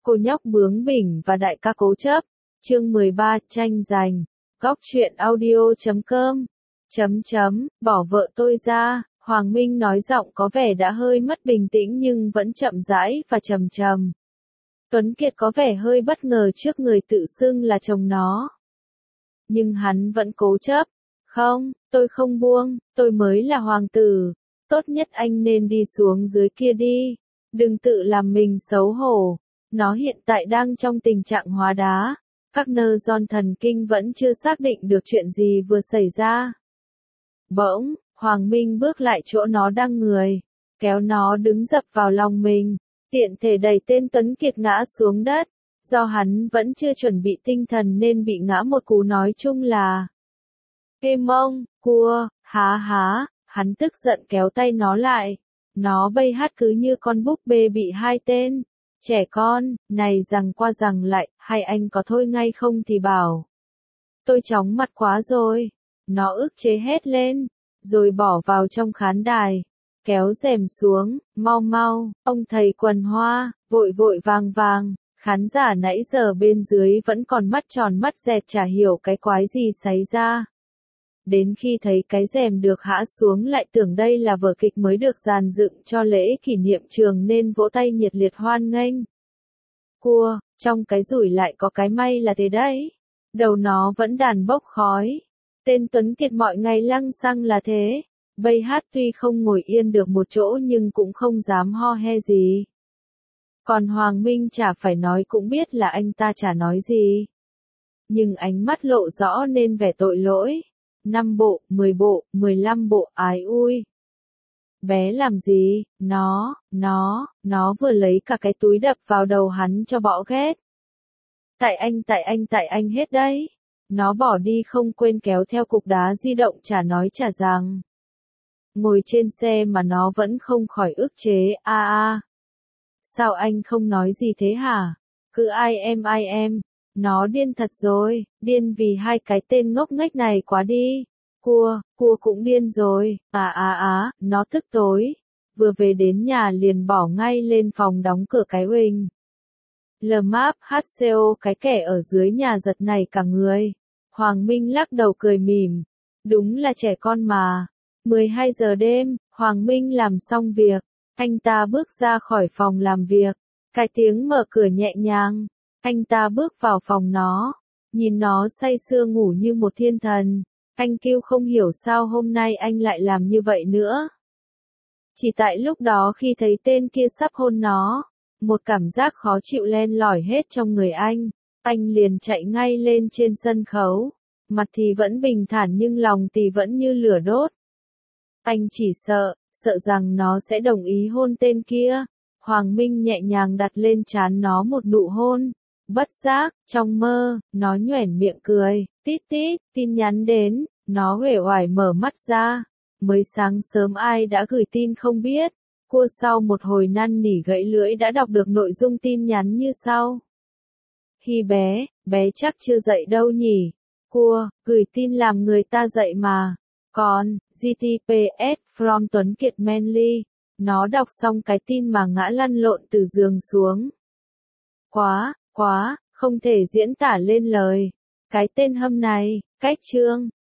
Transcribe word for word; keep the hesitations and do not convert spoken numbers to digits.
Cô nhóc bướng bỉnh và đại ca cố chấp. Chương mười ba tranh giành. Góc truyện audio chấm com. Chấm chấm, bỏ vợ tôi ra. Hoàng Minh nói giọng có vẻ đã hơi mất bình tĩnh nhưng vẫn chậm rãi và trầm trầm. Tuấn Kiệt có vẻ hơi bất ngờ trước người tự xưng là chồng nó. Nhưng hắn vẫn cố chấp. Không, tôi không buông, tôi mới là hoàng tử. Tốt nhất anh nên đi xuống dưới kia đi. Đừng tự làm mình xấu hổ. Nó hiện tại đang trong tình trạng hóa đá. Các nơ giòn thần kinh vẫn chưa xác định được chuyện gì vừa xảy ra. Bỗng, Hoàng Minh bước lại chỗ nó đang người. Kéo nó đứng dập vào lòng mình. Tiện thể đẩy tên Tuấn Kiệt ngã xuống đất. Do hắn vẫn chưa chuẩn bị tinh thần nên bị ngã một cú nói chung là Ê mông, cua, há há, hắn tức giận kéo tay nó lại. Nó bay hát cứ như con búp bê bị hai tên trẻ con, này rằng qua rằng lại, hay anh có thôi ngay không thì bảo. Tôi chóng mặt quá rồi. Nó ức chế hét lên, rồi bỏ vào trong khán đài. Kéo rèm xuống, mau mau, ông thầy quần hoa, vội vội vàng vàng. Khán giả nãy giờ bên dưới vẫn còn mắt tròn mắt dẹt chả hiểu cái quái gì xảy ra. Đến khi thấy cái rèm được hã xuống lại tưởng đây là vở kịch mới được dàn dựng cho lễ kỷ niệm trường nên vỗ tay nhiệt liệt hoan nghênh. Cua, trong cái rủi lại có cái may là thế đấy. Đầu nó vẫn đàn bốc khói. Tên Tuấn Kiệt mọi ngày lăng xăng là thế. Bây hát tuy không ngồi yên được một chỗ nhưng cũng không dám ho he gì. Còn Hoàng Minh chả phải nói cũng biết là anh ta chả nói gì. Nhưng ánh mắt lộ rõ nên vẻ tội lỗi. Năm bộ, mười bộ, mười lăm bộ, ái ui. Bé làm gì, nó, nó, nó vừa lấy cả cái túi đập vào đầu hắn cho bỏ ghét. Tại anh tại anh tại anh hết đấy. Nó bỏ đi không quên kéo theo cục đá di động chả nói chả rằng. Ngồi trên xe mà nó vẫn không khỏi ức chế, a a. Sao anh không nói gì thế hả? Cứ ai em ai em. Nó điên thật rồi, điên vì hai cái tên ngốc nghếch này quá đi. Cua, cua cũng điên rồi, à à à, nó tức tối. Vừa về đến nhà liền bỏ ngay lên phòng đóng cửa cái huỳnh. Lờ máp hát co cái kẻ ở dưới nhà giật này cả người. Hoàng Minh lắc đầu cười mỉm. Đúng là trẻ con mà. mười hai giờ đêm, Hoàng Minh làm xong việc. Anh ta bước ra khỏi phòng làm việc. Cái tiếng mở cửa nhẹ nhàng. Anh ta bước vào phòng nó. Nhìn nó say sưa ngủ như một thiên thần. Anh kêu không hiểu sao hôm nay anh lại làm như vậy nữa. Chỉ tại lúc đó khi thấy tên kia sắp hôn nó. Một cảm giác khó chịu len lỏi hết trong người anh. Anh liền chạy ngay lên trên sân khấu. Mặt thì vẫn bình thản nhưng lòng thì vẫn như lửa đốt. Anh chỉ sợ, sợ rằng nó sẽ đồng ý hôn tên kia. Hoàng Minh nhẹ nhàng đặt lên trán nó một nụ hôn. Bất giác, trong mơ, nó nhoẻn miệng cười, tít tít, tin nhắn đến, nó uể oải mở mắt ra. Mới sáng sớm ai đã gửi tin không biết. Cua sau một hồi năn nỉ gãy lưỡi đã đọc được nội dung tin nhắn như sau. Hi bé, bé chắc chưa dậy đâu nhỉ. Cua, gửi tin làm người ta dậy mà. Còn, giê tê pê ét from Tuấn Kiệt Manly. Nó đọc xong cái tin mà ngã lăn lộn từ giường xuống. Quá, quá, không thể diễn tả lên lời. Cái tên hâm này, cách chương,